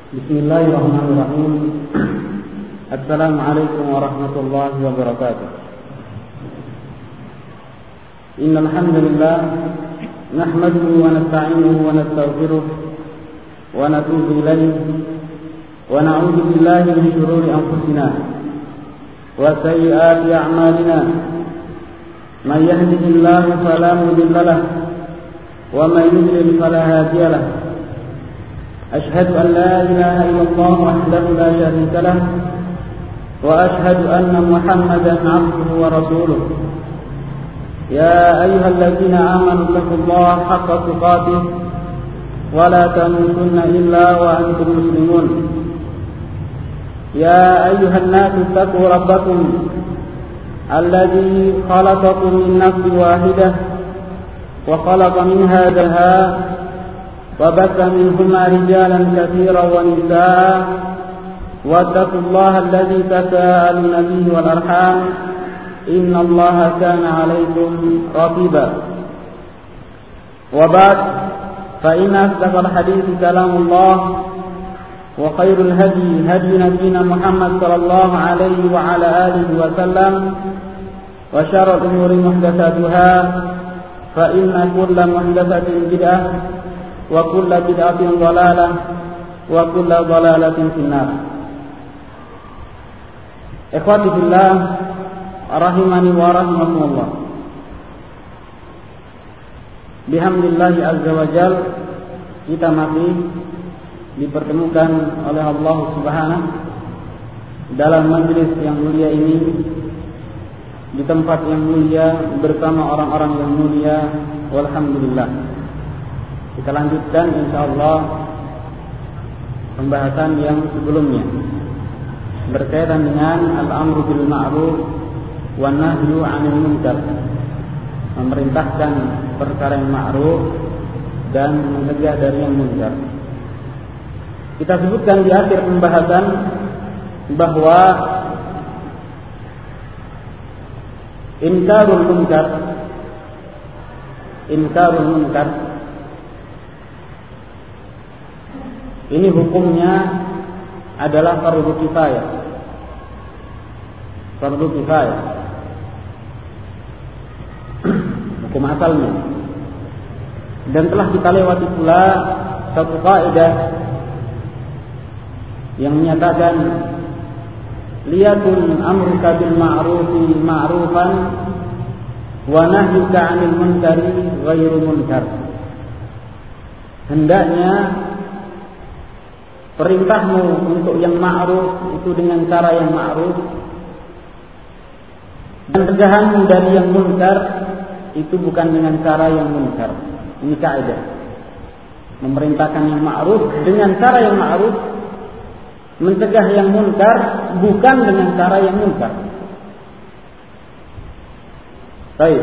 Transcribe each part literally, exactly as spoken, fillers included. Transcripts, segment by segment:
Bismillahirrahmanirrahim. Assalamualaikum warahmatullahi wabarakatuh. Innal hamdalillah nahmaduhu wa nasta'inuhu wa nastaghfiruh wa natubu ilayhi wa na'udzu billahi min shururi anfusina wa sayyiati a'malina. Man yahdihillahu fala mudilla lahu wa man yudlil fala hadiya lahu. أشهد أن لا إله إلا الله وحده لا شريك له وأشهد أن محمدا عبده ورسوله. يا أيها الذين آمنوا اتقوا الله حق تقاته ولا تموتن إلا وأنتم مسلمون. يا أيها الناس اتقوا ربكم الذي خلقكم من نفس واحدة وخلق منها زوجها وبث منهما رجالا كثيرا ونساء واتقوا الله الذي تساءلون به والأرحام إن الله كان عليكم رقيبا. وبعد فإن أصدق الحديث كلام الله وخير الهدي هدي نبينا محمد صلى الله عليه وعلى آله وسلم وشر الأمور محدثاتها فإن كل محدثة بدعة wa kullu bid'atin dhalalah wa kullu dhalalatin finnar. Ikhwati fillah rahimani wa rahimakumullah. Bihamdillah azza wa jal kita masih dipertemukan oleh Allah Subhanahu dalam majelis yang mulia ini, di tempat yang mulia bersama orang-orang yang mulia. Walhamdulillah. Kita lanjutkan insyaallah pembahasan yang sebelumnya berkaitan dengan al-amru bil ma'ruf wan nahyu 'anil munkar, memerintahkan perkara yang ma'ruf dan mencegah dari yang munkar. Kita sebutkan di akhir pembahasan bahwa inkarul munkar inkarul munkar ini hukumnya adalah fardu kifayah. Fardu kifayah. Hukum asalnya. Dan telah kita lewati pula satu kaidah yang menyatakan liyakun amruka bil ma'rufi ma'rufan wa nahyuka 'anil munkari ghairu munkar. Hendaknya perintahmu untuk yang ma'ruf itu dengan cara yang ma'ruf, dan cegahanmu dari yang munkar itu bukan dengan cara yang munkar. Ini kaidah. Memerintahkan yang ma'ruf dengan cara yang ma'ruf, mencegah yang munkar bukan dengan cara yang munkar. Baik.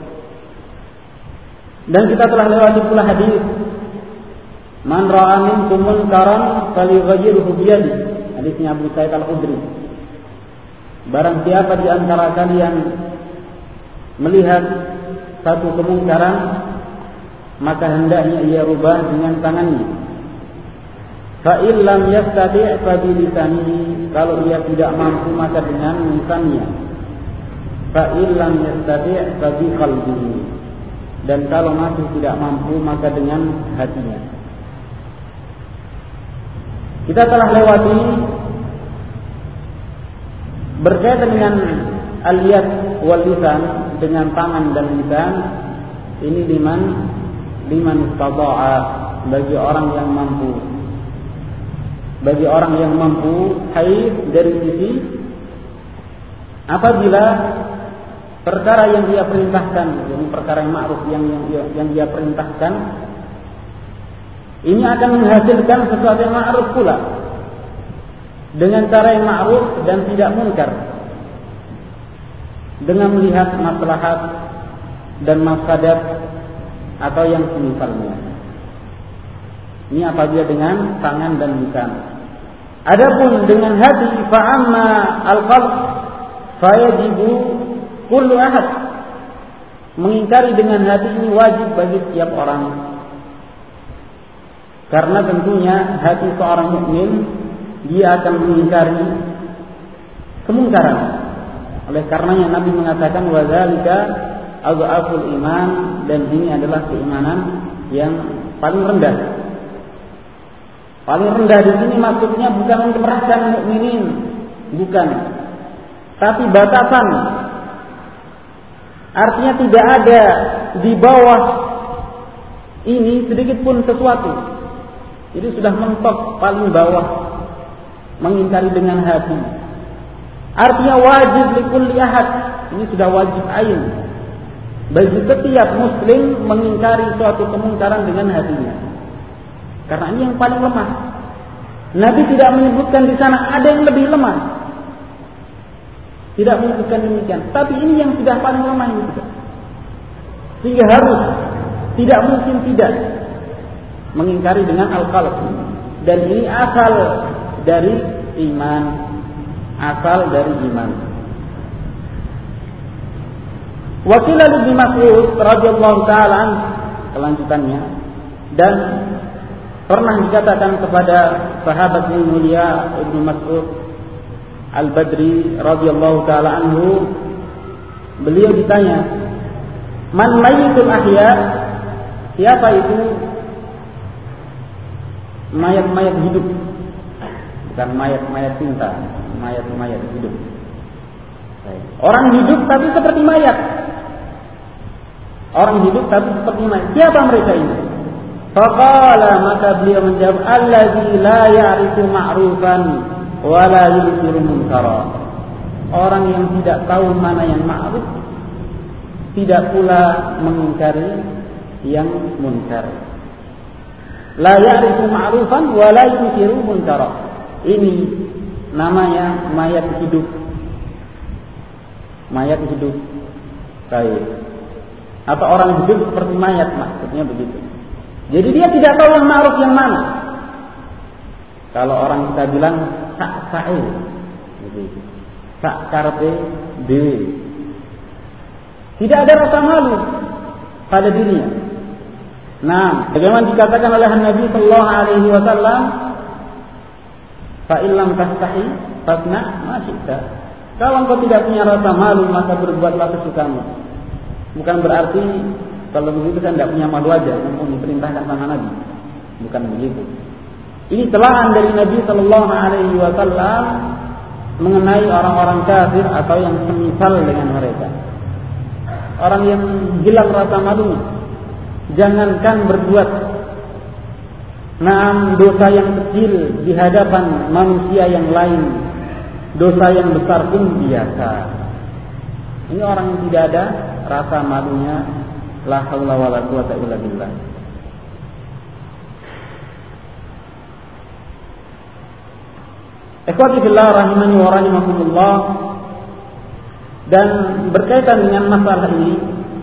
Dan kita telah lewati pula hadis man ra'a minkum munkaran falyughayyirhu biyadihi, hadisnya Abu Sa'id Al-Khudri. Barang siapa di antara kalian melihat satu kemungkaran, maka hendaknya ia rubah dengan tangannya. Fa illam yastati' fa bi lisanihi, kalau ia tidak mampu maka dengan lisannya. Fa illam yastati' fa bi qalbihi, dan kalau masih tidak mampu maka dengan hatinya. Kita telah lewati berkaitan dengan al-yad wal lisan, dengan tangan dan lisan. Ini liman liman istata'a, bagi orang yang mampu. Bagi orang yang mampu, haid dari sisi apabila perkara yang dia perintahkan, yang perkara yang ma'ruf yang yang, yang dia perintahkan ini akan menghasilkan sesuatu yang ma'ruf pula, dengan cara yang ma'ruf dan tidak munkar, dengan melihat maslahat dan mafsadat atau yang semisalnya. Ini apabila dengan tangan dan lisan. Adapun dengan hati, fa'amma al-qalb fayajibu kullu ahad. Mengingkari dengan hati ini wajib bagi setiap orang. Karena tentunya hati seorang mukmin dia akan mengingkari kemungkaran. Oleh karenanya Nabi mengatakan wa dzalika adhaful iman, dan ini adalah keimanan yang paling rendah. Paling rendah di sini maksudnya bukan untuk merendahkan mukminin, bukan. Tapi batasan. Artinya tidak ada di bawah ini sedikit pun sesuatu. Jadi sudah mentok paling bawah, mengingkari dengan hati. Artinya wajib likulli ahad. Ini sudah wajib ain bagi setiap muslim mengingkari suatu kemungkaran dengan hatinya. Karena ini yang paling lemah. Nabi tidak menyebutkan di sana ada yang lebih lemah. Tidak menyebutkan demikian. Tapi ini yang sudah paling lemah ini juga. Sehingga harus, tidak mungkin tidak mengingkari dengan al-qalb. Dan ini asal dari iman. Asal dari iman. Wakilah Ibnu Mas'ud radhiyallahu taala kelanjutannya, dan pernah dikatakan kepada sahabat yang mulia Ibnu Mas'ud Al-Badri radhiyallahu taala anhu, beliau ditanya, "Man mayyitul ahya?" Siapa itu mayat-mayat hidup? Bukan mayat-mayat cinta, mayat-mayat hidup. Orang hidup tapi seperti mayat. Orang hidup tapi seperti mayat. Siapa mereka ini? Faqala, maka beliau menjawab, allazi la ya'rifu ma'rufan wa la yunkiru munkara. Orang yang tidak tahu mana yang ma'ruf, tidak pula mengingkari yang munkar. La ya'rifu ma'rufan wa la yunkiru munkara. Ini namanya mayat hidup. Mayat hidup. Baik. Atau orang hidup seperti mayat, maksudnya begitu. Jadi dia tidak tahu yang ma'ruf yang mana. Kalau orang kita bilang sak sae, begitu. Sak karepe dhewe. Tidak ada rasa malu pada dirinya. Nah, bagaimana dikatakan oleh Nabi sallallahu alaihi wasallam, fa illam tastahi fasna ma syi'ta. Kalau engkau tidak punya rasa malu, maka berbuatlah sesukamu. Bukan berarti kalau begitu kan tidak punya malu aja, namun diperintahkan sama Nabi. Bukan begitu. Ini telahan dari Nabi Sallallahu Alaihi Wasallam mengenai orang-orang kafir atau yang semisal dengan mereka. Orang yang hilang rasa malunya. Jangankan berbuat naam dosa yang kecil di hadapan manusia yang lain, dosa yang besar pun biasa. Ini orang yang tidak ada rasa malunya. La haula wala quwata illa billah. Ikhwati fillah rahimani wa rahimakumullah. Dan berkaitan dengan masalah ini,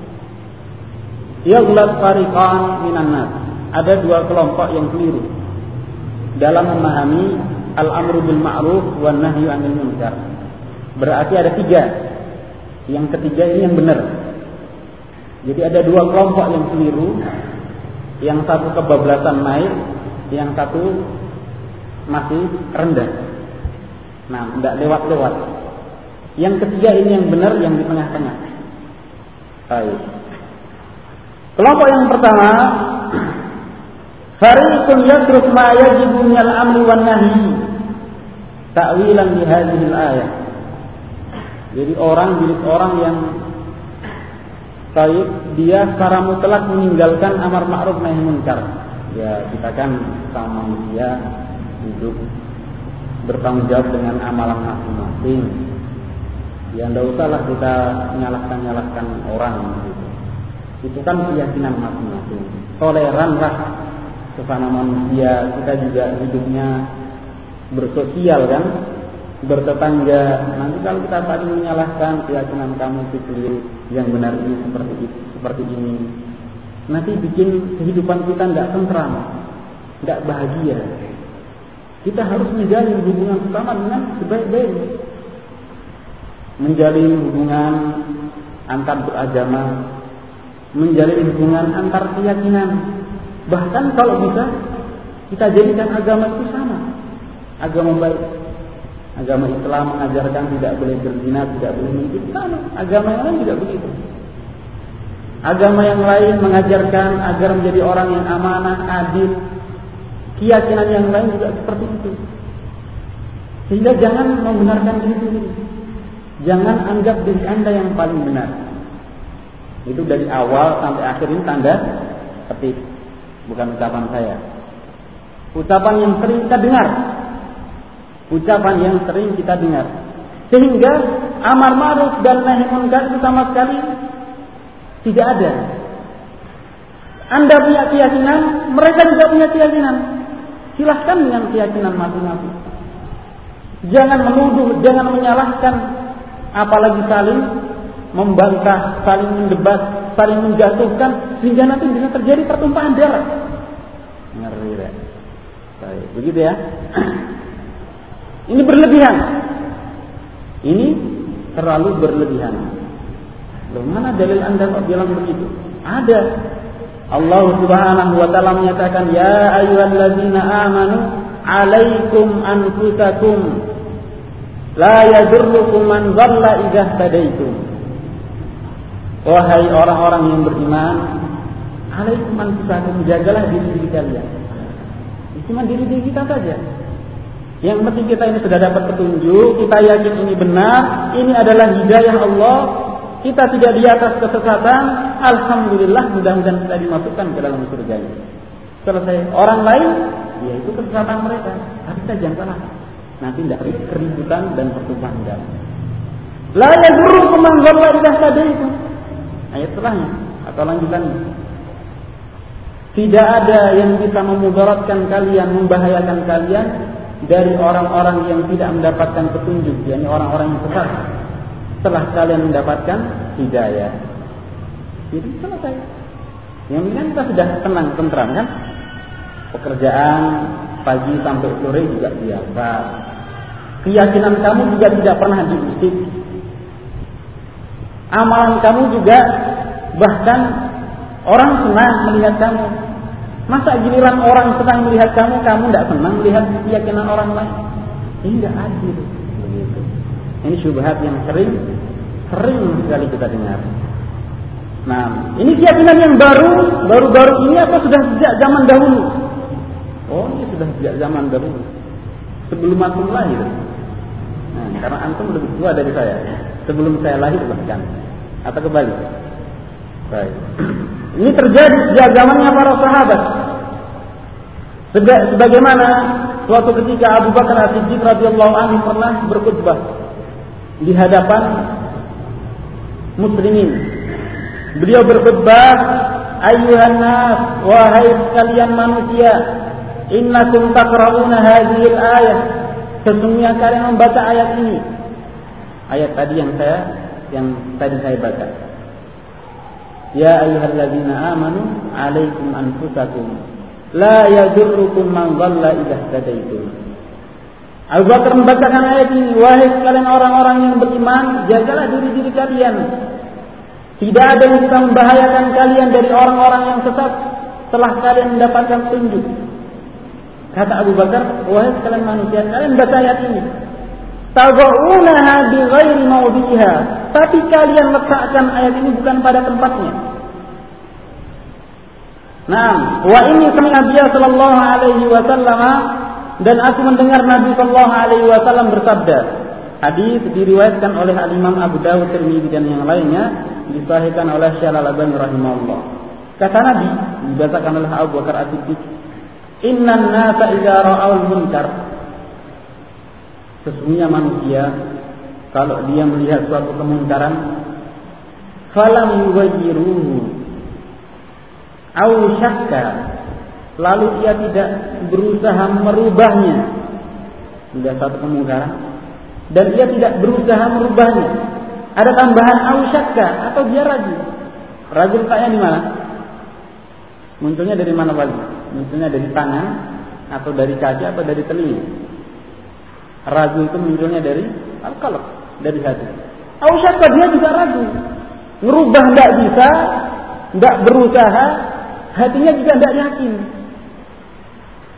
yaghlat fariqan minan nas. Ada dua kelompok yang keliru dalam memahami al-amru bil ma'ruf wan nahyu 'anil munkar. Berarti ada tiga. Yang ketiga ini yang benar. Jadi ada dua kelompok yang keliru. Yang satu kebablasan naik, yang satu masih rendah. Nah, tidak lewat-lewat. Yang ketiga ini yang benar, yang di tengah-tengah. Baik. Kelompok yang pertama, fariqun yatruk ma yajibu minal amri wan nahyi ta'wilan li hadhihi al-ayah. Jadi orang jenis orang yang baik, dia secara mutlak meninggalkan amar ma'ruf nahi munkar. Ya, kita kan sama manusia hidup bertanggung jawab dengan amalan masing-masing. Ya, tidak usahlah kita nyalahkan-nyalahkan orang gitu. Itu kan keyakinan masing-masing. Toleranlah sesama manusia. Kita juga hidupnya bersosial kan, bertetangga. Nanti kalau kita saling menyalahkan, keyakinan kamu itu keliru, yang benar ini seperti itu, seperti ini, nanti bikin kehidupan kita tidak tentram, tidak bahagia. Kita harus menjalin hubungan sesama dengan sebaik-baiknya, menjalin hubungan antar beragama, menjalin hubungan antar keyakinan, bahkan kalau bisa Kita jadikan agama itu sama, agama baik. Agama Islam mengajarkan tidak boleh berzina, tidak boleh menipu, sama. Agama yang lain tidak begitu. Agama yang lain mengajarkan agar menjadi orang yang amanah, adil. Keyakinan yang lain juga seperti itu. Sehingga jangan membenarkan diri sendiri. Jangan anggap diri Anda yang paling benar. Itu dari awal sampai akhir ini tanda petik, bukan ucapan saya. Ucapan yang sering kita dengar. Ucapan yang sering kita dengar. Sehingga amar ma'ruf dan nahi munkar itu sama sekali tidak ada. Anda punya keyakinan, mereka juga punya keyakinan. Silahkan dengan keyakinan masing-masing. Jangan menuduh, jangan menyalahkan, apalagi saling membantah, saling mendebat, saling menjatuhkan, sehingga nanti bisa terjadi pertumpahan darah. Ngeri ya. Baik, begitu ya. Ini berlebihan. Ini terlalu berlebihan. Loh, mana dalil Anda kok bilang begitu? Ada. Allah Subhanahu wa taala menyatakan, ya ayyuhalladzina amanu alaikum anfusakum la yadurrukum man dhalla idza hadaitum. Wahai orang-orang yang beriman, alaikum anfusakum, jagalah diri-diri kalian. Cuma diri-diri kita saja. Yang penting kita ini sudah dapat petunjuk, kita yakin ini benar, ini adalah hidayah Allah, kita tidak di atas kesesatan, alhamdulillah, mudah-mudahan kita dimasukkan ke dalam surga ini. Selesai. Orang lain, ya itu kesesatan mereka, tapi kita jangan salah. Nanti tidak keributan dan pertumpahan darah. La yadurrukum man dhalla idza hadaitum. Ayat setelahnya atau lanjutannya. Tidak ada yang bisa memudaratkan kalian, membahayakan kalian dari orang-orang yang tidak mendapatkan petunjuk, yakni orang-orang yang sesat. Setelah kalian mendapatkan hidayah, itu selesai. Yang ini kan kita sudah tenang, tentram kan? Pekerjaan pagi sampai sore juga biasa. Keyakinan kamu juga tidak pernah diusik. Amalan kamu juga bahkan orang senang melihat kamu. Masa giliran orang senang melihat kamu, kamu tidak senang melihat keyakinan orang lain? Ini tidak adil. Begitu. Ini syubhat yang sering, sering sekali kita dengar. Nah, ini keyakinan yang baru, baru-baru ini atau sudah sejak zaman dahulu? Oh, ini sudah sejak zaman dahulu. Sebelum antum lahir. Nah, karena antum lebih tua dari saya. Sebelum saya lahir bahkan. Atau kembali. Baik. Ini terjadi sejak zamannya para sahabat. Sebagaimana suatu ketika Abu Bakar As-Siddiq radhiyallahu anhu pernah berkhutbah di hadapan muslimin. Beliau berkhutbah, ayyuhan nas, wahai sekalian manusia, innakum taqra'una hadhil ayah. Sesungguhnya kalian membaca ayat ini. Ayat tadi yang saya yang tadi saya baca. Ya ayyuhalladzina amanu alaikum anfusakum la yadurrukum man dhalla idza hadaitum. Abu Bakar membacakan ayat ini, wahai sekalian orang-orang yang beriman, jagalah diri-diri kalian. Tidak ada yang bisa membahayakan kalian dari orang-orang yang sesat setelah kalian mendapatkan petunjuk. Kata Abu Bakar, wahai sekalian manusia, kalian baca ayat ini. Tad'unaha bi ghairi mawdi'iha, tapi kalian letakkan ayat ini bukan pada tempatnya. Naam, wa inni sami'a Nabi sallallahu alaihi wasallam, dan aku mendengar Nabi sallallahu alaihi wasallam bersabda. Hadis diriwayatkan oleh Al-Imam Abu Dawud, Tirmidzi dan yang lainnya, disahihkan oleh Syekh Al-Albani rahimahullah. Kata Nabi, dibacakan oleh Abu Bakar As-Siddiq, "Innan nasa idza ra'aul munkar." Sesungguhnya manusia kalau dia melihat suatu kemungkaran, falam yughayyiruhu aw syakka, lalu ia tidak berusaha merubahnya. Melihat suatu kemungkaran dan ia tidak berusaha merubahnya. Ada tambahan aw syakka, atau dia ragu. Ragu letaknya di mana? Munculnya dari mana lagi? Munculnya dari tangan atau dari kaki atau dari telinga? Ragu itu munculnya dari al-qalb, dari hati. Aw syakka, dia juga ragu. Ngerubah tidak bisa, tidak berusaha, hatinya juga tidak yakin.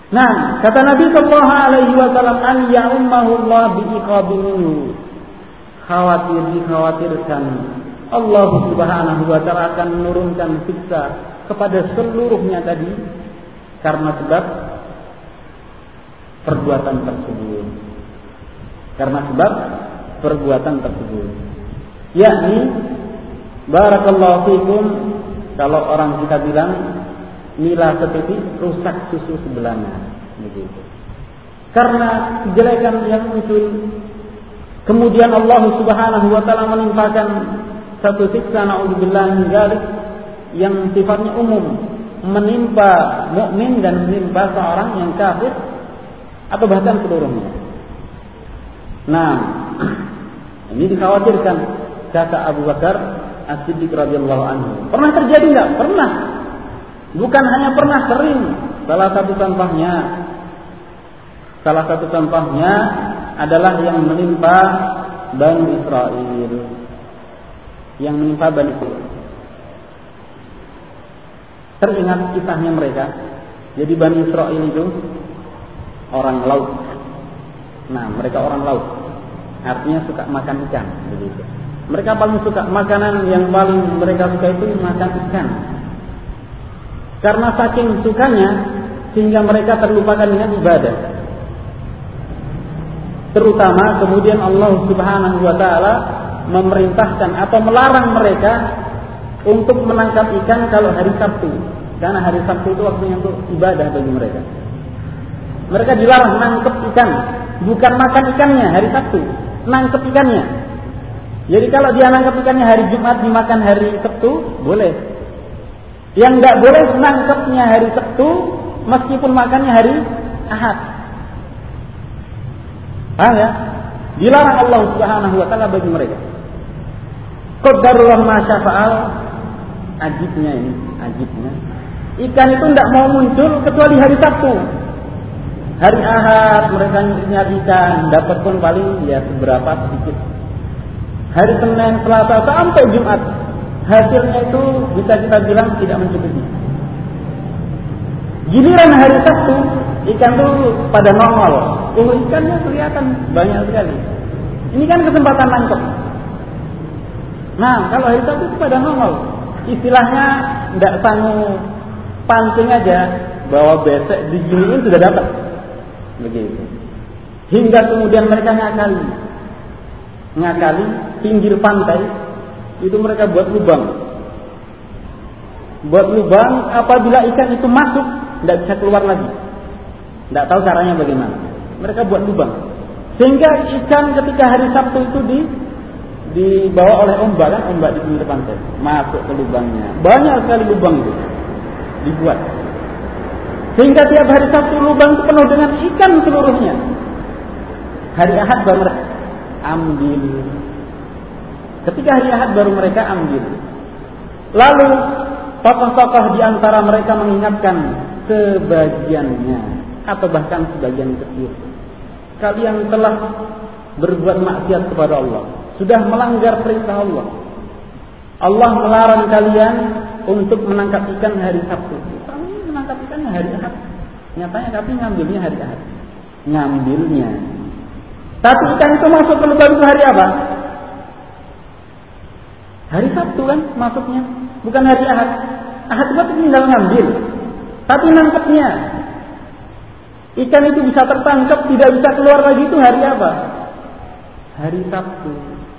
Nah, kata Nabi sallallahu alaihi wasallam, an ya'ummahu Allah bi'iqabin minhu. Khawatir dikhawatirkan Allah Subhanahu wa taala akan menurunkan siksa kepada seluruhnya tadi karena sebab perbuatan tersebut. Karena sebab perbuatan tersebut. Yakni barakallahu fikum, kalau orang kita bilang nila setitik rusak susu sebelahnya, begitu. Karena kejelekan yang muncul, kemudian Allah Subhanahu wa taala menimpakan satu siksa naudzubillah min dzalik yang sifatnya umum, menimpa mukmin dan menimpa seorang yang kafir atau bahkan seluruhnya. Nah, ini dikhawatirkan, kata Abu Bakar As-Siddiq radhiyallahu anhu. Pernah terjadi enggak? Pernah. Bukan hanya pernah, sering. Salah satu contohnya Salah satu contohnya adalah yang menimpa Bani Israil. Yang menimpa Bani Israil. Teringat kisahnya mereka. Jadi Bani Israil itu orang laut. Nah, mereka orang laut. Artinya suka makan ikan, begitu. Mereka paling suka makanan yang paling mereka suka itu makan ikan. Karena saking sukanya sehingga mereka terlupakan dengan ibadah. Terutama kemudian Allah Subhanahu wa taala memerintahkan atau melarang mereka untuk menangkap ikan kalau hari Sabtu. Karena hari Sabtu itu waktunya untuk ibadah bagi mereka. Mereka dilarang menangkap ikan, bukan makan ikannya hari Sabtu, nangkep ikannya. Jadi kalau dia nangkep ikannya hari Jumat dimakan hari Sabtu, boleh. Yang enggak boleh nangkepnya hari Sabtu meskipun makannya hari Ahad. Paham ya? Dilarang Allah Subhanahu wa taala bagi mereka. Qadarullah ma syafa'al. Ajibnya ini, ajibnya. Ikan itu enggak mau muncul kecuali hari Sabtu. Hari Ahad mereka nyari ikan, dapat pun paling ya seberapa sedikit. Hari Senin, Selasa sampai Jumat, hasilnya itu bisa kita bilang tidak mencukupi. Giliran hari Sabtu, ikan itu pada nongol. Oh, ikannya kelihatan banyak sekali. Ini kan kesempatan nangkep. Nah, kalau hari Sabtu itu pada nongol. Istilahnya tidak sanggup pancing aja, bahwa besok diginiin sudah dapat. Begitu. Hingga kemudian mereka ngakali. Ngakali pinggir pantai itu mereka buat lubang. Buat lubang, apabila ikan itu masuk tidak bisa keluar lagi. Tidak tahu caranya bagaimana. Mereka buat lubang. Sehingga ikan ketika hari Sabtu itu di dibawa oleh ombak, kan ombak di pinggir pantai, masuk ke lubangnya. Banyak sekali lubang itu dibuat. Sehingga tiap hari Sabtu lubang itu penuh dengan ikan seluruhnya. Hari Ahad baru mereka ambil. Ketika hari Ahad baru mereka ambil. Lalu tokoh-tokoh di antara mereka mengingatkan sebagiannya atau bahkan sebagian kecil. Kalian telah berbuat maksiat kepada Allah, sudah melanggar perintah Allah. Allah melarang kalian untuk menangkap ikan hari Sabtu. Kami menangkap ikannya hari Ahad. Nyatanya kami ngambilnya hari Ahad. Ngambilnya. Tapi ikan itu masuk ke lubang itu hari apa? Hari Sabtu kan masuknya, bukan hari Ahad. Ahad itu tinggal ngambil, tapi nangkepnya. Ikan itu bisa tertangkap, tidak bisa keluar lagi itu hari apa? Hari Sabtu.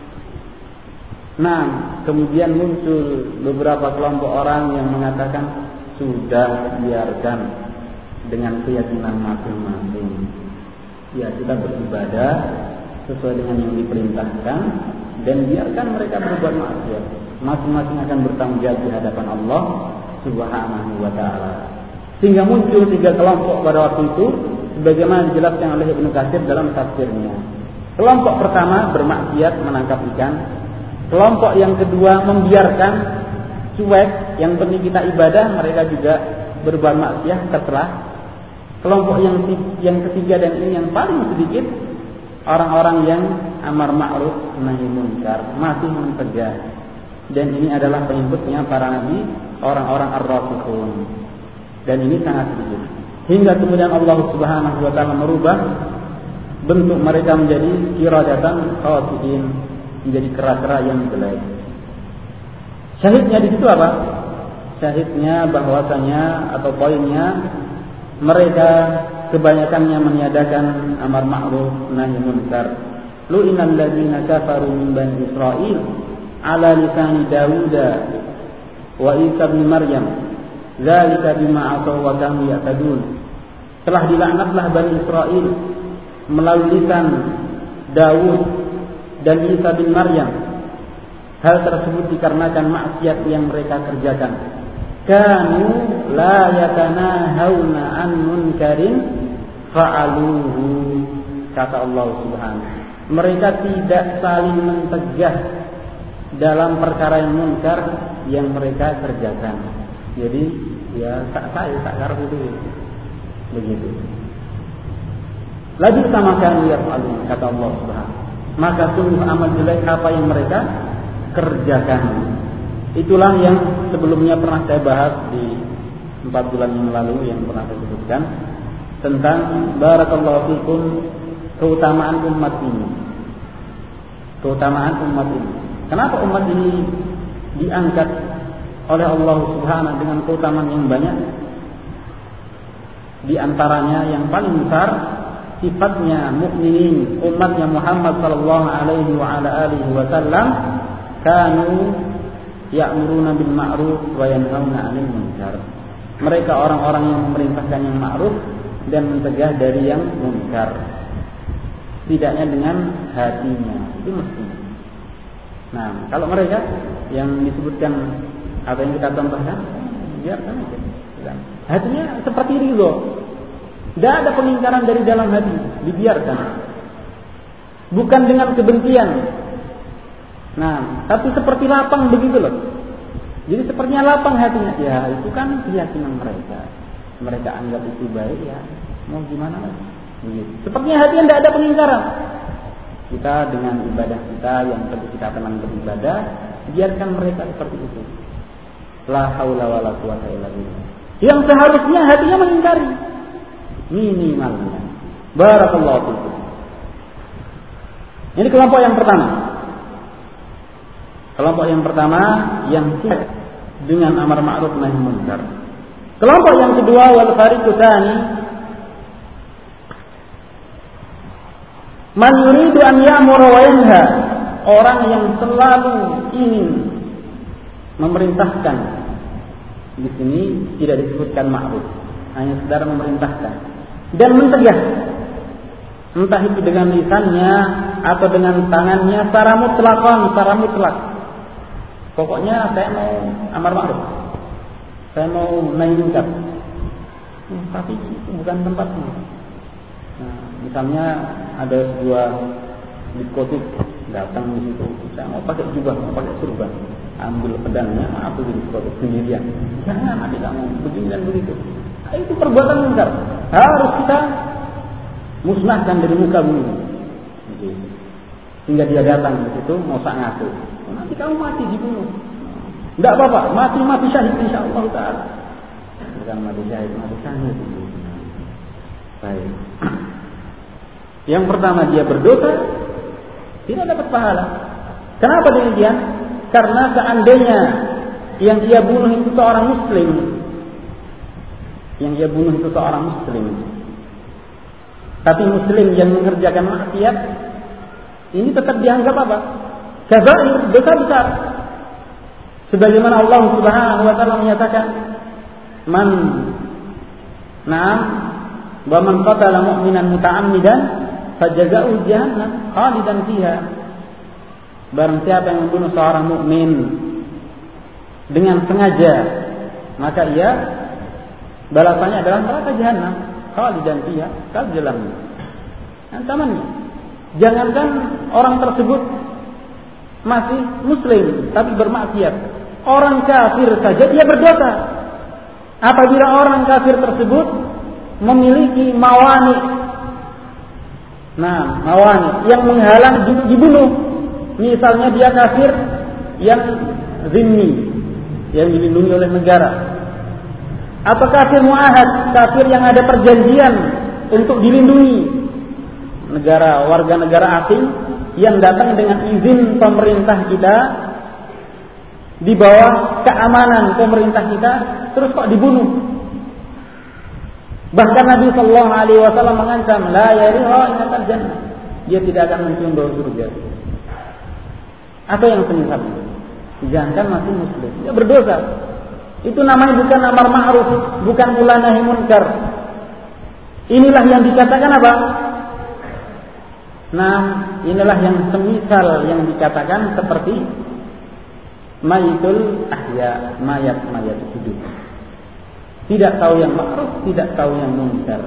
Nah, kemudian muncul beberapa kelompok orang yang mengatakan sudah, biarkan dengan keyakinan masing-masing. Ya, kita beribadah sesuai dengan yang diperintahkan dan biarkan mereka berbuat maksiat. Masing-masing akan bertanggung jawab di hadapan Allah Subhanahu wa taala. Sehingga muncul tiga kelompok pada waktu itu sebagaimana dijelaskan oleh Ibnu Katsir dalam tafsirnya. Kelompok pertama bermaksiat menangkap ikan. Kelompok yang kedua membiarkan cuek, yang penting kita ibadah, mereka juga berbuat maksiat, terserah. Kelompok yang yang ketiga dan ini yang paling sedikit, orang-orang yang amar ma'ruf nahi munkar, masih mencegah. Dan ini adalah pengikutnya para nabi, orang-orang ar-rasikhun. Dan ini sangat sedikit. hingga kemudian Allah Subhanahu wa taala merubah bentuk mereka menjadi qiradatan khasiin, menjadi kera-kera yang jelek. Syahidnya di situ apa? Syahidnya bahwasanya atau poinnya mereka kebanyakannya meniadakan amar ma'ruf nahi munkar. Lu'inal ladzina kafaru min bani Israil ala lisani Dawud wa Isa bin Maryam. Dzalika bima asaw wa kanu ya'tadun. Telah dilaknatlah Bani Israel melalui lisan Daud dan Isa bin Maryam. Hal tersebut dikarenakan maksiat yang mereka kerjakan. Kanu la yatanahawna an munkarin fa'aluhu, kata Allah Subhanahu. Mereka tidak saling mencegah dalam perkara yang munkar yang mereka kerjakan. Jadi ya tak saya tak karep itu begitu. Lagi sama kami ya Allah, kata Allah Subhanahu. Maka sungguh amat jelek apa yang mereka kerjakan. Itulah yang sebelumnya pernah saya bahas di empat bulan yang lalu, yang pernah saya sebutkan tentang barakallahu fikum, keutamaan umat ini. Keutamaan umat ini. Kenapa umat ini diangkat oleh Allah Subhanahu dengan keutamaan yang banyak? Di antaranya yang paling besar sifatnya mukminin, umatnya Muhammad sallallahu alaihi wa ala alihi wasallam, kanu ya'muruna bil ma'ruf wa yanhauna 'anil munkar. Mereka orang-orang yang memerintahkan yang ma'ruf dan mencegah dari yang munkar. Tidaknya dengan hatinya, itu mesti. Nah, kalau mereka yang disebutkan apa yang kita contohkan, biarkan aja. Hatinya seperti ridho. Tidak ada pengingkaran dari dalam hati, dibiarkan. Bukan dengan kebencian. Nah, tapi seperti lapang begitu loh. Jadi sepertinya lapang hatinya. Ya, itu kan keyakinan mereka. Mereka anggap itu baik, ya mau gimana lagi? Begitu. Sepertinya hatinya tidak ada pengingkaran. Kita dengan ibadah kita yang tentu kita tenang beribadah, biarkan mereka seperti itu. La haula wala quwwata illa billah. Yang seharusnya hatinya mengingkari minimalnya. Barakallahu fikum. Ini kelompok yang pertama. Kelompok yang pertama yang siap dengan amar ma'ruf nahi munkar. Kelompok yang kedua, wal fariqu tsani, man yuridu an ya'mura wa yanha, orang yang selalu ingin memerintahkan. Di sini tidak disebutkan ma'ruf, hanya sekedar memerintahkan dan mencegah, entah itu dengan lisannya atau dengan tangannya, secara mutlakon, secara mutlak. Pokoknya saya mau amar ma'ruf, saya mau nahi munkar, hmm, tapi itu bukan tempatnya. Nah, misalnya ada sebuah diskotik, datang di situ, saya mau pakai jubah, mau pakai surban, ambil pedangnya, aku di diskotik sendirian. Jangan, nanti kamu begini dan begitu. Nah, itu perbuatan munkar. Harus kita musnahkan dari muka bumi. Begitu. Hingga dia datang di situ mau sak ngaku. Oh, nanti kamu mati dibunuh. Tidak apa-apa, mati-mati syahid insyaallah taala. Bukan mati syahid, mati syahid. Baik. Yang pertama, dia berdosa, tidak dapat pahala. Kenapa demikian? Karena seandainya yang dia bunuh itu seorang muslim, yang dia bunuh itu seorang muslim, tapi muslim yang mengerjakan maksiat, ini tetap dianggap apa? Kabair, dosa besar. Sebagaimana Allah Subhanahu wa taala menyatakan, man na'am wa man qatala mu'minan muta'ammidan fajaza'u jahannam khalidan fiha. Barang siapa yang membunuh seorang mukmin dengan sengaja, maka ia balasannya adalah neraka jahanam khalidan fiha, kekal di dalamnya. Ancamannya, jangankan orang tersebut masih muslim tapi bermaksiat, orang kafir saja dia berdosa. Apabila orang kafir tersebut memiliki mawani, nah mawani yang menghalang dibunuh, misalnya dia kafir yang zimmi, yang dilindungi oleh negara, atau kafir muahad, kafir yang ada perjanjian untuk dilindungi, negara warga negara asing yang datang dengan izin pemerintah kita, di bawah keamanan pemerintah kita, terus kok dibunuh. Bahkan Nabi Sallallahu Alaihi Wasallam mengancam, la yariha inatal jannah, dia tidak akan mencium bau surga. Apa yang semisal? Jangan masih muslim, dia berdosa. Itu namanya bukan amar ma'ruf, bukan pula nahi munkar. Inilah yang dikatakan apa? Nah, inilah yang semisal yang dikatakan seperti mayitul ahya, mayat-mayat hidup. Tidak tahu yang ma'ruf, tidak tahu yang munkar.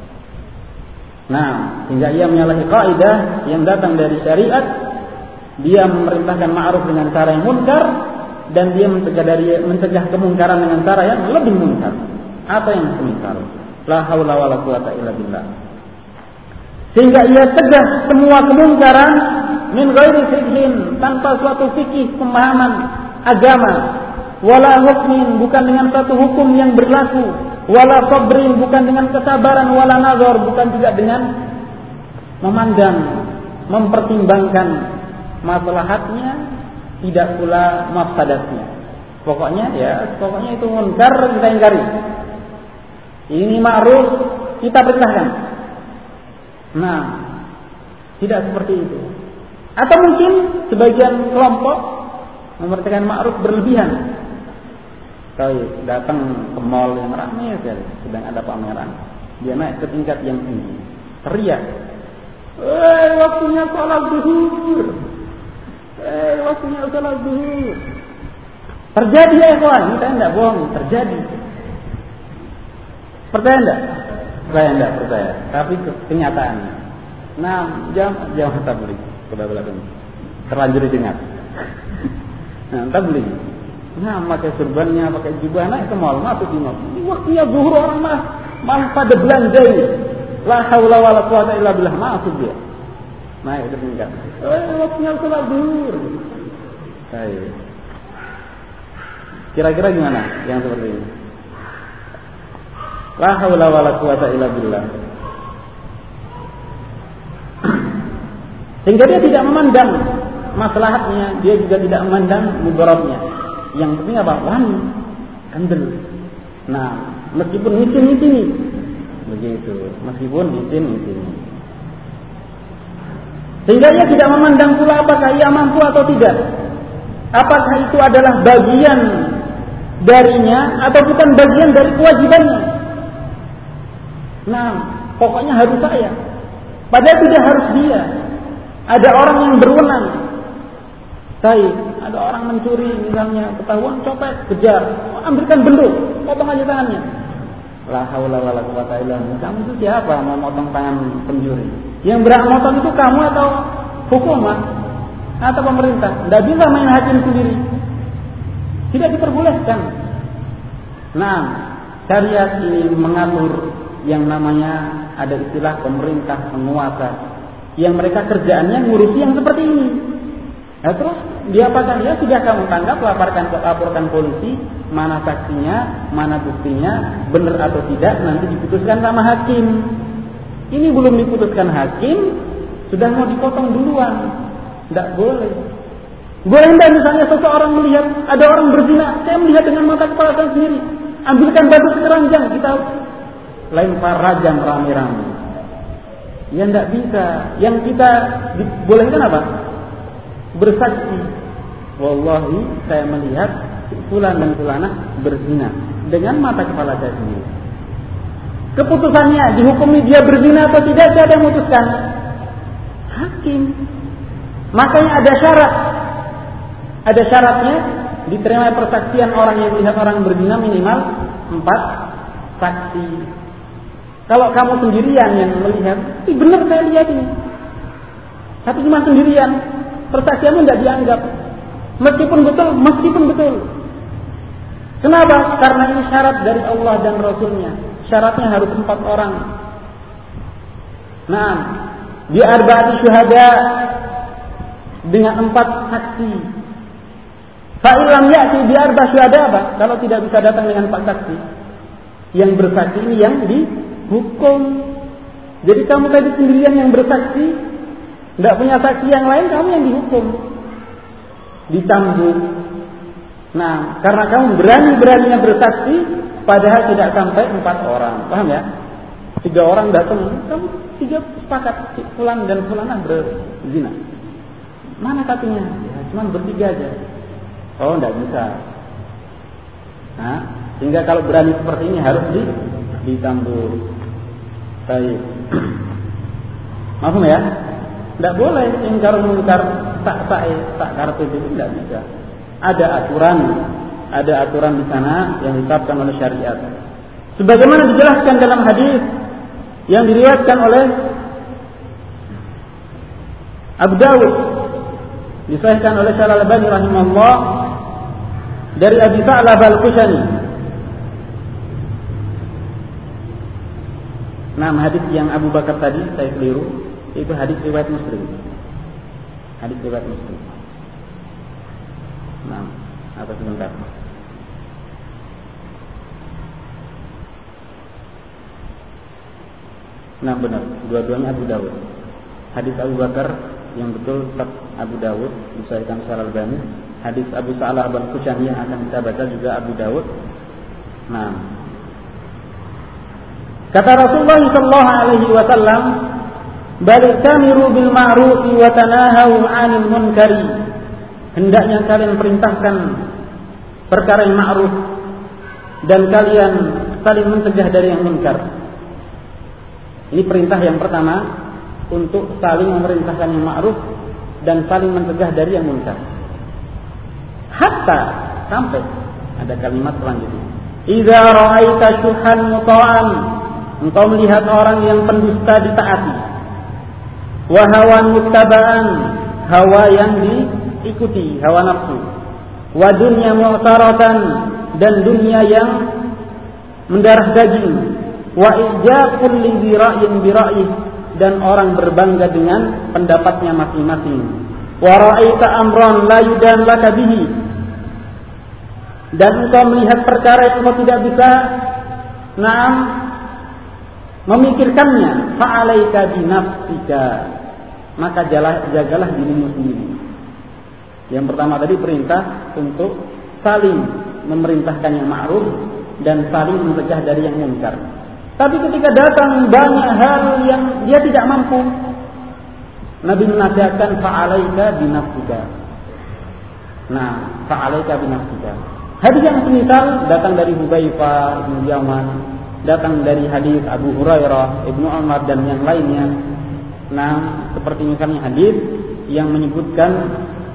Nah, sehingga ia menyalahi kaidah yang datang dari syariat. Dia memerintahkan ma'ruf dengan cara yang munkar, dan dia mencegah dari mencegah kemungkaran dengan cara yang lebih munkar. Apa yang semisal? La haula wala quwata illa billah. Sehingga ia cegah semua kemungkaran min ghairi fiqhin, tanpa suatu fikih pemahaman agama, wala hukmin, bukan dengan satu hukum yang berlaku, wala sabrin, bukan dengan kesabaran, wala nazar, bukan juga dengan memandang, mempertimbangkan maslahatnya, tidak pula mafsadatnya. Pokoknya ya, pokoknya itu munkar kita ingkari. Ini ma'ruf kita perintahkan. Nah, tidak seperti itu. Atau mungkin sebagian kelompok memerintahkan ma'ruf berlebihan. Kalau datang ke mall yang ramai sekali, sedang ada pameran, dia naik ke tingkat yang tinggi, teriak, "Eh, waktunya sholat zuhur! Eh, waktunya sholat zuhur!" Terjadi ya kawan, kita tidak bohong, terjadi. Percaya tidak? Percaya tidak? Percaya. Tapi kenyataannya. Nah, jam jam tabligh, sudah belakang. Terlanjur didengar. Nah, tabligh. Nah, pakai surbannya, pakai jubah, naik ke mall, masuk di mall. Ini waktunya zuhur, orang mah malah pada belanja ini. La haula wala quwata illa billah, masuk dia. Naik ke tingkat. Eh, waktunya sholat zuhur. Baik. Kira-kira gimana yang seperti ini? La haula wala quwata illa billah. Sehingga dia tidak memandang maslahatnya, dia juga tidak memandang mudaratnya. Yang penting apa? Wani, kandel. Nah, meskipun mitin-mitini, begitu. Meskipun mitin-mitini. Sehingga dia tidak memandang pula apakah ia mampu atau tidak. Apakah itu adalah bagian darinya atau bukan bagian dari kewajibannya. Nah, pokoknya harus saya. Padahal tidak harus dia. Ada orang yang berwenang. Baik, ada orang mencuri misalnya, ketahuan copet, kejar, ambilkan benduk, potong aja tangannya. La haula wala quwata illa billah. Kamu itu siapa mau motong tangan pencuri? Yang berhak motong itu kamu atau hukuman atau pemerintah? Tidak bisa main hakim sendiri. Tidak diperbolehkan. Nah, syariat ini mengatur yang namanya ada istilah pemerintah penguasa, yang mereka kerjaannya ngurusi yang seperti ini. Nah, terus dia apakan? Ya sudah, kamu tangkap, laporkan laporkan polisi, mana saksinya, mana buktinya, benar atau tidak, nanti diputuskan sama hakim. Ini belum diputuskan hakim, sudah mau dipotong duluan. Tidak boleh. Boleh tidak misalnya seseorang melihat ada orang berzina, saya melihat dengan mata kepala saya sendiri, ambilkan batu sekeranjang, kita lempar rajam rame-rame. Ya tidak bisa. Yang kita dibolehkan apa? Bersaksi, wallahi saya melihat fulan dan fulanah berzina dengan mata kepala saya sendiri. Keputusannya dihukumi dia berzina atau tidak, siapa yang memutuskan? Hakim. Makanya ada syarat. Ada syaratnya, diterima persaksian orang yang melihat orang berzina minimal empat saksi. Kalau kamu sendirian yang melihat, ini benar saya lihat ini, tapi cuma sendirian, persaksianmu tidak dianggap. Meskipun betul, meskipun betul. Kenapa? Karena ini syarat dari Allah dan Rasulnya. Syaratnya harus empat orang. Nah, di arba'ati syuhada, dengan empat saksi. Fa'ilam ya'ti bi arba syuhada apa? Kalau tidak bisa datang dengan empat saksi, Yang bersaksi ini yang dihukum. Jadi kamu tadi sendirian yang bersaksi, tidak punya saksi yang lain, kamu yang dihukum, dicambuk. Nah, karena kamu berani-beraninya bersaksi, padahal tidak sampai empat orang, paham ya? Tiga orang datang, kamu tiga sepakat, fulan dan fulanah berzina. Mana satunya? Ya, cuma bertiga aja. Oh, tidak bisa. Nah, sehingga kalau berani seperti ini harus di, ditambur. Baik. Maafum ya? Tidak boleh ingkar mungkar tak sae tak kartu itu tidak bisa. Ada aturan, ada aturan di sana yang ditetapkan oleh syariat. Sebagaimana dijelaskan dalam hadis yang diriwayatkan oleh Abu Dawud, disahihkan oleh Syekh Al-Albani rahimahullah dari Abi Tha'lab Al-Khushani. Nama hadis yang Abu Bakar tadi saya keliru, itu hadis riwayat Muslim. Hadis riwayat Muslim. Nah, apa sebentar? Nah benar, dua-duanya Abu Dawud. Hadis Abu Bakar yang betul tetap Abu Dawud, disahihkan Syekh Al-Albani. Hadis Abu Tha'lab Al-Khushani yang akan kita baca juga Abu Dawud. Nah, kata Rasulullah sallallahu alaihi wasallam, "Bal tamiru bil ma'ruf wa tanahaw 'anil munkari." Hendaknya kalian perintahkan perkara yang ma'ruf dan kalian saling mencegah dari yang munkar. Ini perintah yang pertama, untuk saling memerintahkan yang ma'ruf dan saling mencegah dari yang munkar. Hatta sampai ada kalimat selanjutnya. Idza ra'aita syuhan muta'an, engkau melihat orang yang pendusta ditaati. Wa hawan muttaba'an, hawa yang diikuti, hawa nafsu. Wa dunya mu'taratan, dan dunia yang mendarah daging. Wa ijabul li ra'yin bi ra'yi, dan orang berbangga dengan pendapatnya masing-masing. Wa ra'aita amran la yudan laka bihi, dan engkau melihat perkara yang engkau tidak bisa na'am memikirkannya, fa'alaika binafsika, maka jagalah dirimu sendiri. Yang pertama tadi perintah untuk saling memerintahkan yang ma'ruf dan saling mencegah dari yang munkar. Tapi ketika datang banyak hal yang dia tidak mampu, Nabi menasihatkan fa'alaika binafsika. Nah, fa'alaika binafsika. Hadis yang semisal datang dari Hudzaifah bin Yaman, datang dari hadis Abu Hurairah, Ibnu Umar dan yang lainnya. Nah, seperti misalnya hadis yang menyebutkan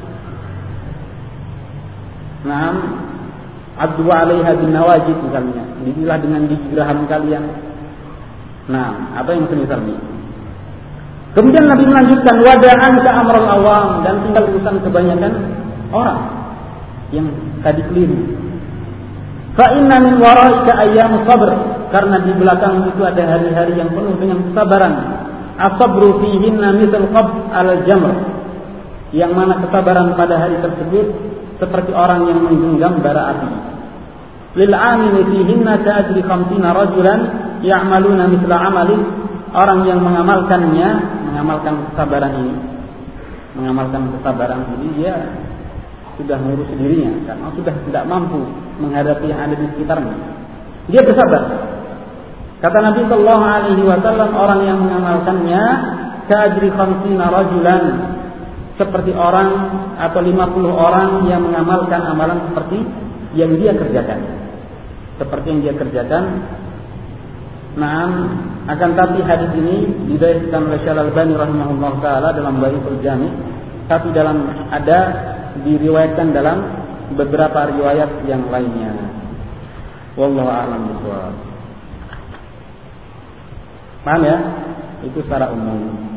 Naam Abdu 'alaiha bin nawajid misalnya, dipilah dengan gigi geraham kalian. Nah, apa yang semisal ini? Kemudian Nabi melanjutkan wada'an ka amrul awam, dan tinggal urusan kebanyakan orang yang tadi keliru. Fa inna min waraika ayyam sabr, karena di belakang itu ada hari-hari yang penuh dengan kesabaran. As-sabru fihinna mithal qab al-jamr, yang mana kesabaran pada hari tersebut seperti orang yang menggenggam bara api. Lil 'amili fihinna ka'ajri khamsina rajulan ya'maluna mithla 'amali, orang yang mengamalkannya, mengamalkan kesabaran ini, mengamalkan kesabaran ini, dia sudah mengurus dirinya karena sudah tidak mampu menghadapi yang ada di sekitarnya. Dia bersabar. Kata Nabi sallallahu alaihi wasallam, orang yang mengamalkannya ka'ajri khamsina rajulan, seperti orang atau lima puluh orang yang mengamalkan amalan seperti yang dia kerjakan. Seperti yang dia kerjakan. Nah, akan tapi hadis ini diriwayatkan oleh Syekh Al-Albani rahimahullah taala dalam Baitul Jami', tapi dalam ada diriwayatkan dalam beberapa riwayat yang lainnya. Wallahu a'lam bishawab. Paham ya? Itu secara umum.